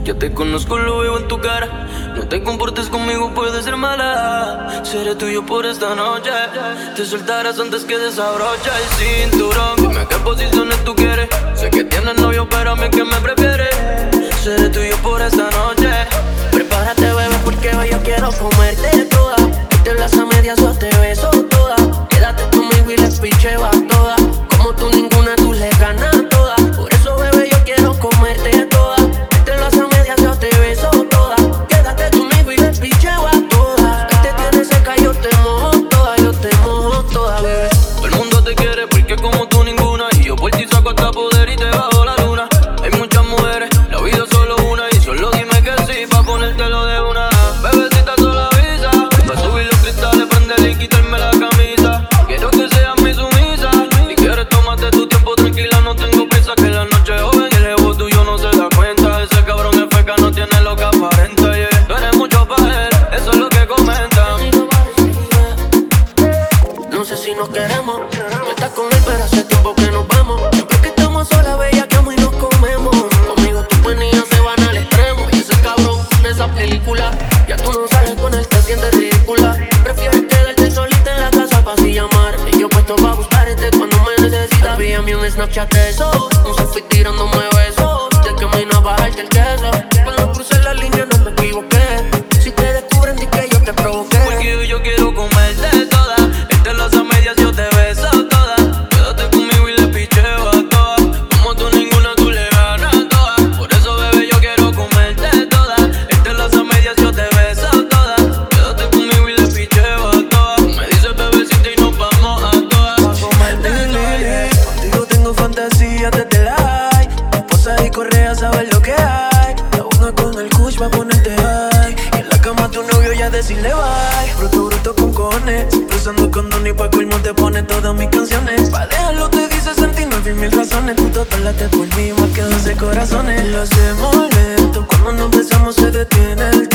Ya te conozco, lo veo en tu cara. No te comportes conmigo, puedes ser mala. Seré tuyo por esta noche. Te soltarás antes que desabroche el cinturón. Dime qué posiciones tú quieres. Sé que tienes novio, pero a mí que me prefieres. Seré tuyo por esta noche. Prepárate, bebé, porque hoy yo quiero comerte toda. Que te las a medias, yo te beso toda. Quédate conmigo y les picheo a toda. Como tú ninguna, tú le ganas toda. Por eso, bebé, yo quiero comerte toda. Que te las a medias, yo te beso toda. Quédate conmigo y les picheo a toda. Que te tienes seca, yo te mojo toda. Yo te mojo toda, bebé. Todo el mundo te quiere porque como tú ninguna. Y yo por ti saco hasta poder y te bajo la luna. Hay muchas mujeres, la vida es solo una. Y solo dime que sí, pa' ponértelo de una. Bebecita, solo avisa. Pa' subir los cristales, prender y quitarme la camisa. Quiero que seas mi sumisa. Si quieres, tómate tu tiempo, tranquila, no tengo prisa. Que la noche es joven y el jevo tuyo no se da cuenta. Ese cabrón es feca, no tiene lo que aparenta, yeah. Tú eres mucho pa' él, eso es lo que comentan. No sé si nos queremos. No estás con él, pero hace tiempo que nos vamos. Siempre que estamos solas, bellaqueamos y nos comemos. Conmigo tus buenas se van al extremo. Y ese cabrón de esa película. Ya tú no sales con él, te sientes ridícula. Prefieres quedarte solita en la casa pa' así llamar. Y yo puesto pa' buscarte cuando me necesitas. Envíame un Snapchat de eso. Un selfie tirándome besos. De que me vino a bajarte el queso. Cuando crucé la línea no me equivoqué. Si te descubren, di que yo te provoqué. Porque yo quiero comerte toda. Este las a medias, yo te beso toda. Quédate conmigo y le picheo a todas. Como tú ninguna, tú le ganas toda. Por eso, bebé, yo quiero comerte toda. Este las a medias, yo te beso toda. Quédate conmigo y le picheo a todas. Me dices bebecita y nos vamos a todas. Pa' comerte, lili. Contigo tengo fantasías desde la high. Esposas y correas, sabes lo que hay. La una con el kush pa' ponerte high. Y en la cama tu novio ya decirle bye. Bruto con cojones. Siempre usando condón y pa' colmo te pone todas mis canciones. Pa' dejarlo te dice 69.000 razones. Tú total late por mí más que 12 corazones. Lo hacemos lento. Cuando nos besamos se detiene el